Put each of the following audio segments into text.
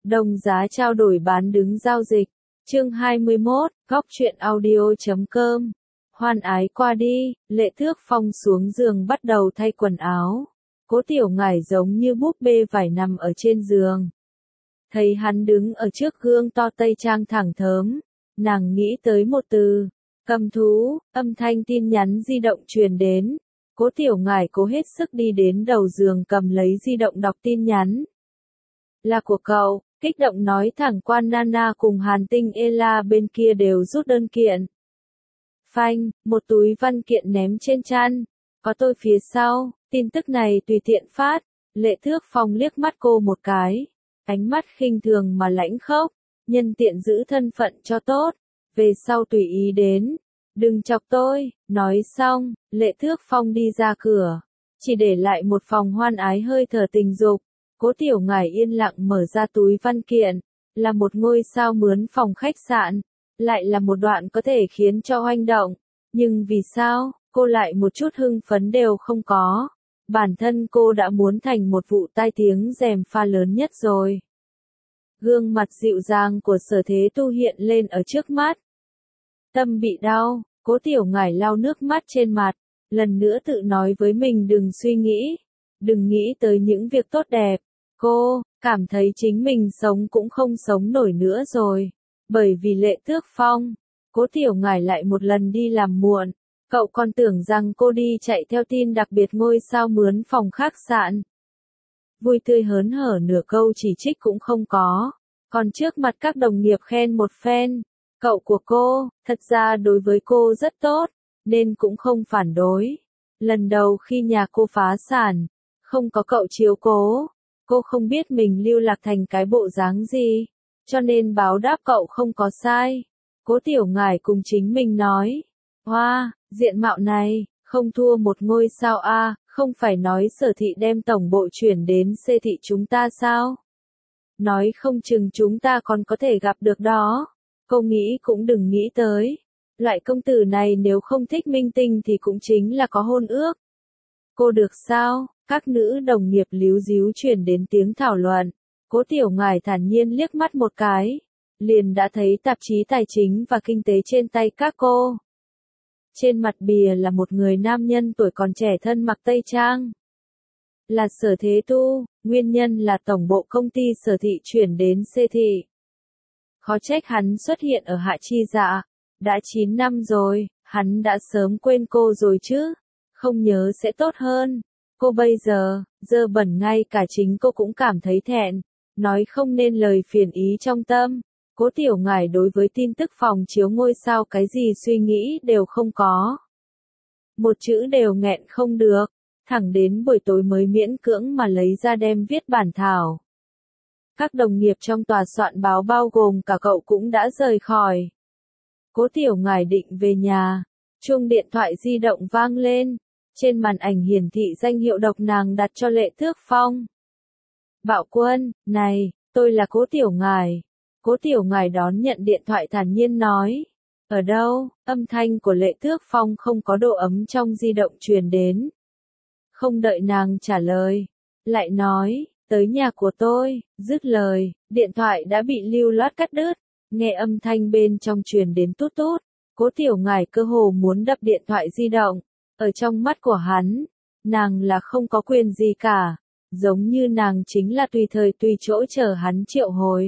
Đồng giá trao đổi bán đứng giao dịch. Chương 21, góc truyện audio.com. Hoan ái qua đi, Lệ Thước Phong xuống giường bắt đầu thay quần áo. Cố Tiểu Ngải giống như búp bê vải nằm ở trên giường. Thấy hắn đứng ở trước gương to tây trang thẳng thớm, nàng nghĩ tới một từ, cầm thú. Âm thanh tin nhắn di động truyền đến. Cố Tiểu Ngải cố hết sức đi đến đầu giường cầm lấy di động đọc tin nhắn. Là của cậu, kích động nói thẳng Quan Nana cùng Hàn Tinh Ela bên kia đều rút đơn kiện. Phanh, một túi văn kiện ném trên chăn, có tôi phía sau, tin tức này tùy tiện phát. Lệ Thước Phong liếc mắt cô một cái, ánh mắt khinh thường mà lãnh khốc, nhân tiện giữ thân phận cho tốt, về sau tùy ý đến, đừng chọc tôi. Nói xong, Lệ Thước Phong đi ra cửa, chỉ để lại một phòng hoan ái hơi thở tình dục. Cố Tiểu Ngải yên lặng mở ra túi văn kiện, là một ngôi sao mướn phòng khách sạn, lại là một đoạn có thể khiến cho hoành động, nhưng vì sao, cô lại một chút hưng phấn đều không có. Bản thân cô đã muốn thành một vụ tai tiếng rèm pha lớn nhất rồi. Gương mặt dịu dàng của Sở Thế Tu hiện lên ở trước mắt. Tâm bị đau, Cố Tiểu Ngải lau nước mắt trên mặt, lần nữa tự nói với mình đừng suy nghĩ, đừng nghĩ tới những việc tốt đẹp. Cô cảm thấy chính mình sống cũng không sống nổi nữa rồi. Bởi vì Lệ Thước Phong, Cố Tiểu Ngải lại một lần đi làm muộn. Cậu còn tưởng rằng cô đi chạy theo tin đặc biệt ngôi sao mướn phòng khách sạn. Vui tươi hớn hở nửa câu chỉ trích cũng không có. Còn trước mặt các đồng nghiệp khen một phen. Cậu của cô, thật ra đối với cô rất tốt, nên cũng không phản đối. Lần đầu khi nhà cô phá sản, không có cậu chiếu cố, cô không biết mình lưu lạc thành cái bộ dáng gì, cho nên báo đáp cậu không có sai. Cố Tiểu Ngải cùng chính mình nói, hoa, diện mạo này, không thua một ngôi sao a, không phải nói Sở thị đem tổng bộ chuyển đến C thị chúng ta sao? Nói không chừng chúng ta còn có thể gặp được đó. Cô nghĩ cũng đừng nghĩ tới. Loại công tử này nếu không thích minh tinh thì cũng chính là có hôn ước. Cô được sao? Các nữ đồng nghiệp líu díu truyền đến tiếng thảo luận. Cố Tiểu Ngải thản nhiên liếc mắt một cái, liền đã thấy tạp chí tài chính và kinh tế trên tay các cô. Trên mặt bìa là một người nam nhân tuổi còn trẻ thân mặc tây trang. Là Sở Thế Tu, nguyên nhân là tổng bộ công ty Sở thị chuyển đến C thị. Khó trách hắn xuất hiện ở Hạ Chi Dạ. Đã 9 năm rồi, hắn đã sớm quên cô rồi chứ. Không nhớ sẽ tốt hơn. Cô bây giờ, dơ bẩn ngay cả chính cô cũng cảm thấy thẹn. Nói không nên lời phiền ý trong tâm. Cố Tiểu Ngải đối với tin tức phòng chiếu ngôi sao cái gì suy nghĩ đều không có. Một chữ đều nghẹn không được. Thẳng đến buổi tối mới miễn cưỡng mà lấy ra đem viết bản thảo. Các đồng nghiệp trong tòa soạn báo bao gồm cả cậu cũng đã rời khỏi. Cố Tiểu Ngải định về nhà. Chuông điện thoại di động vang lên. Trên màn ảnh hiển thị danh hiệu độc nàng đặt cho Lệ Thước Phong. Bạo Quân, này, tôi là Cố Tiểu Ngải. Cố Tiểu Ngải đón nhận điện thoại thản nhiên nói. Ở đâu? Âm thanh của Lệ Thước Phong không có độ ấm trong di động truyền đến. Không đợi nàng trả lời. Lại nói, tới nhà của tôi. Dứt lời, điện thoại đã bị lưu loát cắt đứt. Nghe âm thanh bên trong truyền đến tút tút. Cố Tiểu Ngải cơ hồ muốn đập điện thoại di động. Ở trong mắt của hắn, nàng là không có quyền gì cả. Giống như nàng chính là tùy thời tùy chỗ chờ hắn triệu hồi.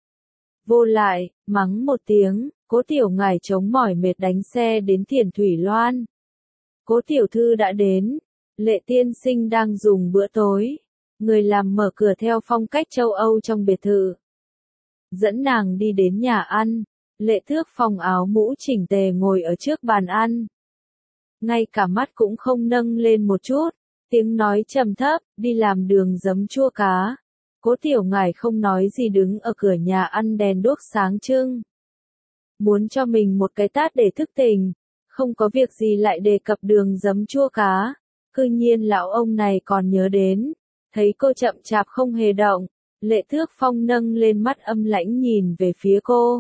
Vô lại, mắng một tiếng, Cố Tiểu Ngải chống mỏi mệt đánh xe đến Thiền Thủy Loan. Cố tiểu thư đã đến. Lệ tiên sinh đang dùng bữa tối. Người làm mở cửa theo phong cách châu Âu trong biệt thự. Dẫn nàng đi đến nhà ăn. Lệ Thước Phong áo mũ chỉnh tề ngồi ở trước bàn ăn. Ngay cả mắt cũng không nâng lên một chút. Tiếng nói trầm thấp, đi làm đường giấm chua cá. Cố Tiểu Ngải không nói gì đứng ở cửa nhà ăn đèn đuốc sáng trưng. Muốn cho mình một cái tát để thức tỉnh. Không có việc gì lại đề cập đường giấm chua cá. Cư nhiên lão ông này còn nhớ đến. Thấy cô chậm chạp không hề động. Lệ Thước Phong nâng lên mắt âm lãnh nhìn về phía cô.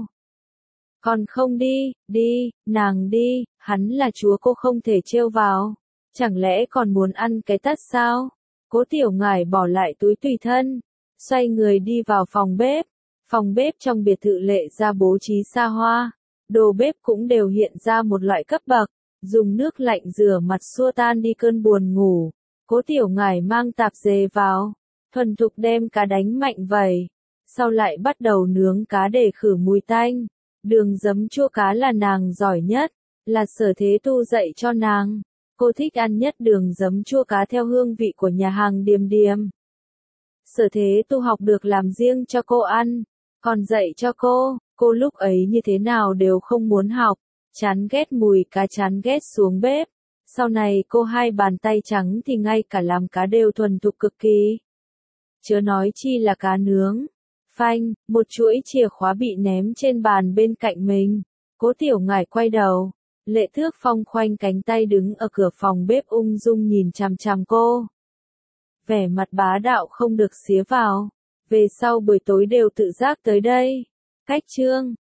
Còn không đi, đi, nàng đi, hắn là chúa cô không thể trêu vào. Chẳng lẽ còn muốn ăn cái tát sao? Cố Tiểu Ngải bỏ lại túi tùy thân, xoay người đi vào phòng bếp, Phòng bếp trong biệt thự Lệ Gia bố trí xa hoa, đồ bếp cũng đều hiện ra một loại cấp bậc, dùng nước lạnh rửa mặt xua tan đi cơn buồn ngủ. Cố Tiểu Ngải mang tạp dề vào, thuần thục đem cá đánh mạnh vẩy, sau lại bắt đầu nướng cá để khử mùi tanh. Đường giấm chua cá là nàng giỏi nhất, là Sở Thế Tu dạy cho nàng. Cô thích ăn nhất đường giấm chua cá theo hương vị của nhà hàng Điềm Điềm. Sở Thế Tu học được làm riêng cho cô ăn, còn dạy cho cô lúc ấy như thế nào đều không muốn học, chán ghét mùi cá, chán ghét xuống bếp. Sau này cô hai bàn tay trắng thì ngay cả làm cá đều thuần thục cực kỳ. Chớ nói chi là cá nướng. Phanh, một chuỗi chìa khóa bị ném trên bàn bên cạnh mình. Cố Tiểu Ngải quay đầu. Lệ Thước Phong khoanh cánh tay đứng ở cửa phòng bếp ung dung nhìn chằm chằm cô. Vẻ mặt bá đạo không được xía vào. Về sau buổi tối đều tự giác tới đây. Cách chương